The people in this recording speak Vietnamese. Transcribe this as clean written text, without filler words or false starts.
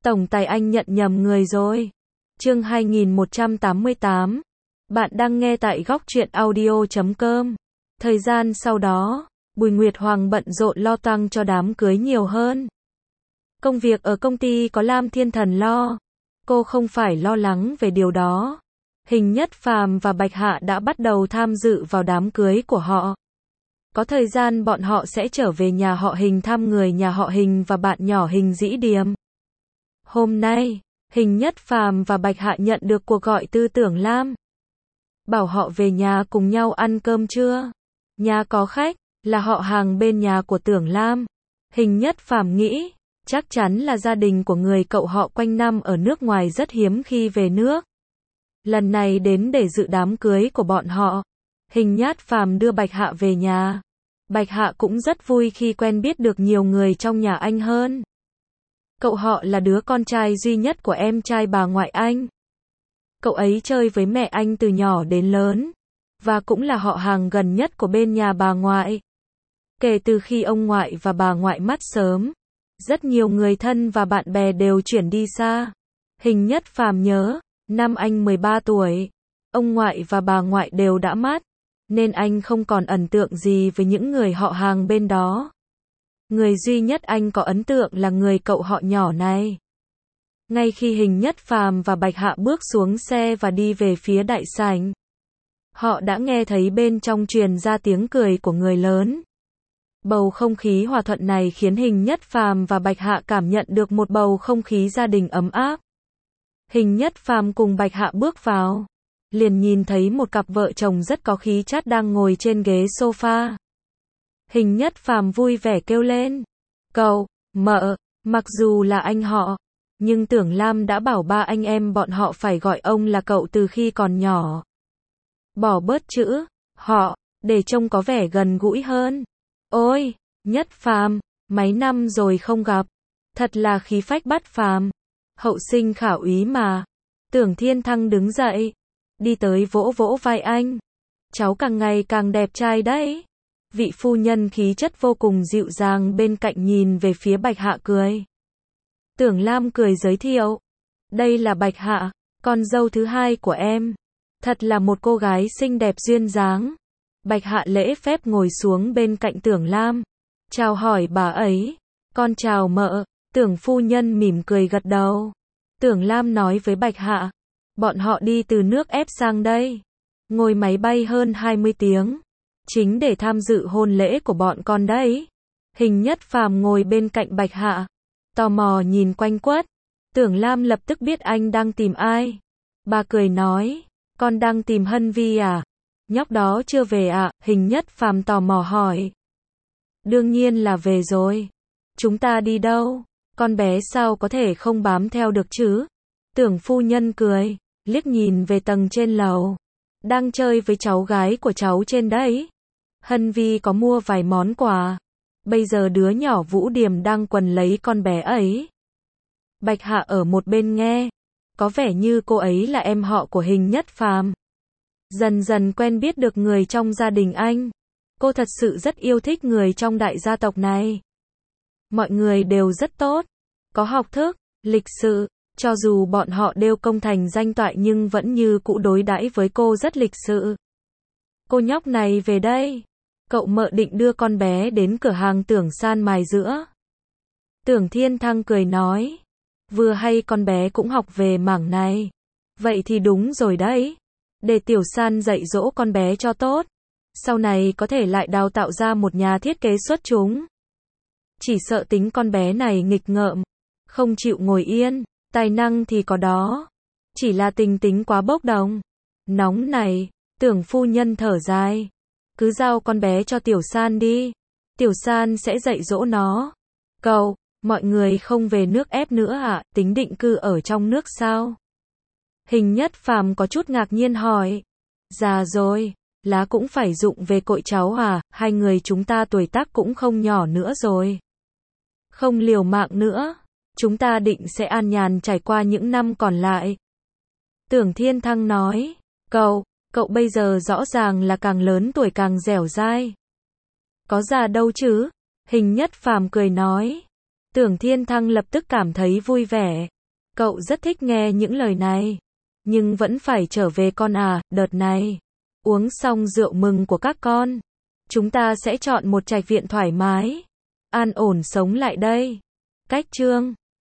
Tổng tài anh nhận nhầm người rồi. Chương 2188. Bạn đang nghe tại góc truyện audio.com. Thời gian sau đó, Bùi Nguyệt Hoàng bận rộn lo toang cho đám cưới nhiều hơn. Công việc ở công ty có Lam Thiên Thần lo. Cô không phải lo lắng về điều đó. Hình Nhất Phàm và Bạch Hạ đã bắt đầu tham dự vào đám cưới của họ. Có thời gian bọn họ sẽ trở về nhà họ Hình thăm người nhà họ Hình và bạn nhỏ Hình Dĩ Điềm. Hôm nay, Hình Nhất Phàm và Bạch Hạ nhận được cuộc gọi từ Tưởng Lam. Bảo họ về nhà cùng nhau ăn cơm trưa. Nhà có khách, là họ hàng bên nhà của Tưởng Lam. Hình Nhất Phàm nghĩ, chắc chắn là gia đình của người cậu họ quanh năm ở nước ngoài rất hiếm khi về nước. Lần này đến để dự đám cưới của bọn họ. Hình Nhất Phàm đưa Bạch Hạ về nhà. Bạch Hạ cũng rất vui khi quen biết được nhiều người trong nhà anh hơn. Cậu họ là đứa con trai duy nhất của em trai bà ngoại anh. Cậu ấy chơi với mẹ anh từ nhỏ đến lớn, và cũng là họ hàng gần nhất của bên nhà bà ngoại. Kể từ khi ông ngoại và bà ngoại mất sớm, rất nhiều người thân và bạn bè đều chuyển đi xa. Hình Nhất Phàm nhớ, năm anh 13 tuổi, ông ngoại và bà ngoại đều đã mất, nên anh không còn ấn tượng gì với những người họ hàng bên đó. Người duy nhất anh có ấn tượng là người cậu họ nhỏ này. Ngay khi Hình Nhất Phàm và Bạch Hạ bước xuống xe và đi về phía đại sảnh, họ đã nghe thấy bên trong truyền ra tiếng cười của người lớn. Bầu không khí hòa thuận này khiến Hình Nhất Phàm và Bạch Hạ cảm nhận được một bầu không khí gia đình ấm áp. Hình Nhất Phàm cùng Bạch Hạ bước vào, liền nhìn thấy một cặp vợ chồng rất có khí chất đang ngồi trên ghế sofa. Hình Nhất Phàm vui vẻ kêu lên, cậu, mợ, mặc dù là anh họ, nhưng Tưởng Lam đã bảo ba anh em bọn họ phải gọi ông là cậu từ khi còn nhỏ. Bỏ bớt chữ họ, để trông có vẻ gần gũi hơn. Ôi, Nhất Phàm, mấy năm rồi không gặp, thật là khí phách bất phàm. Hậu sinh khảo úy mà. Tưởng Thiên Thăng đứng dậy, đi tới vỗ vỗ vai anh. Cháu càng ngày càng đẹp trai đấy. Vị phu nhân khí chất vô cùng dịu dàng bên cạnh nhìn về phía Bạch Hạ cười. Tưởng Lam cười giới thiệu. Đây là Bạch Hạ, con dâu thứ hai của em. Thật là một cô gái xinh đẹp duyên dáng. Bạch Hạ lễ phép ngồi xuống bên cạnh Tưởng Lam. Chào hỏi bà ấy. Con chào mợ. Tưởng phu nhân mỉm cười gật đầu. Tưởng Lam nói với Bạch Hạ. Bọn họ đi từ nước ép sang đây. Ngồi máy bay hơn 20 tiếng. Chính để tham dự hôn lễ của bọn con đấy. Hình Nhất Phàm ngồi bên cạnh Bạch Hạ, tò mò nhìn quanh quất. Tưởng Lam lập tức biết anh đang tìm ai. Bà cười nói, con đang tìm Hân Vi à? Nhóc đó chưa về à? Hình Nhất Phàm tò mò hỏi. Đương nhiên là về rồi. Chúng ta đi đâu? Con bé sao có thể không bám theo được chứ? Tưởng phu nhân cười, liếc nhìn về tầng trên lầu. Đang chơi với cháu gái của cháu trên đấy. Hân Vi có mua vài món quà. Bây giờ đứa nhỏ Vũ Điềm đang quần lấy con bé ấy. Bạch Hạ ở một bên nghe. Có vẻ như cô ấy là em họ của Hình Nhất Phàm. Dần dần quen biết được người trong gia đình anh. Cô thật sự rất yêu thích người trong đại gia tộc này. Mọi người đều rất tốt. Có học thức, lịch sự. Cho dù bọn họ đều công thành danh toại nhưng vẫn như cũ đối đãi với cô rất lịch sự. Cô nhóc này về đây. Cậu mợ định đưa con bé đến cửa hàng Tưởng San mài giữa. Tưởng Thiên Thăng cười nói. Vừa hay con bé cũng học về mảng này. Vậy thì đúng rồi đấy. Để Tiểu San dạy dỗ con bé cho tốt. Sau này có thể lại đào tạo ra một nhà thiết kế xuất chúng. Chỉ sợ tính con bé này nghịch ngợm. Không chịu ngồi yên. Tài năng thì có đó. Chỉ là tính tính quá bốc đồng. Nóng này. Tưởng phu nhân thở dài. Cứ giao con bé cho Tiểu San đi. Tiểu San sẽ dạy dỗ nó. Cậu, mọi người không về nước ép nữa à? Tính định cư ở trong nước sao? Hình Nhất Phàm có chút ngạc nhiên hỏi. Già rồi, lá cũng phải dụng về cội cháu à? Hai người chúng ta tuổi tác cũng không nhỏ nữa rồi. Không liều mạng nữa. Chúng ta định sẽ an nhàn trải qua những năm còn lại. Tưởng Thiên Thăng nói. Cậu bây giờ rõ ràng là càng lớn tuổi càng dẻo dai. Có già đâu chứ? Hình Nhất Phàm cười nói. Tưởng Thiên Thăng lập tức cảm thấy vui vẻ. Cậu rất thích nghe những lời này. Nhưng vẫn phải trở về con à, đợt này. Uống xong rượu mừng của các con. Chúng ta sẽ chọn một trạch viện thoải mái. An ổn sống lại đây. Cách chương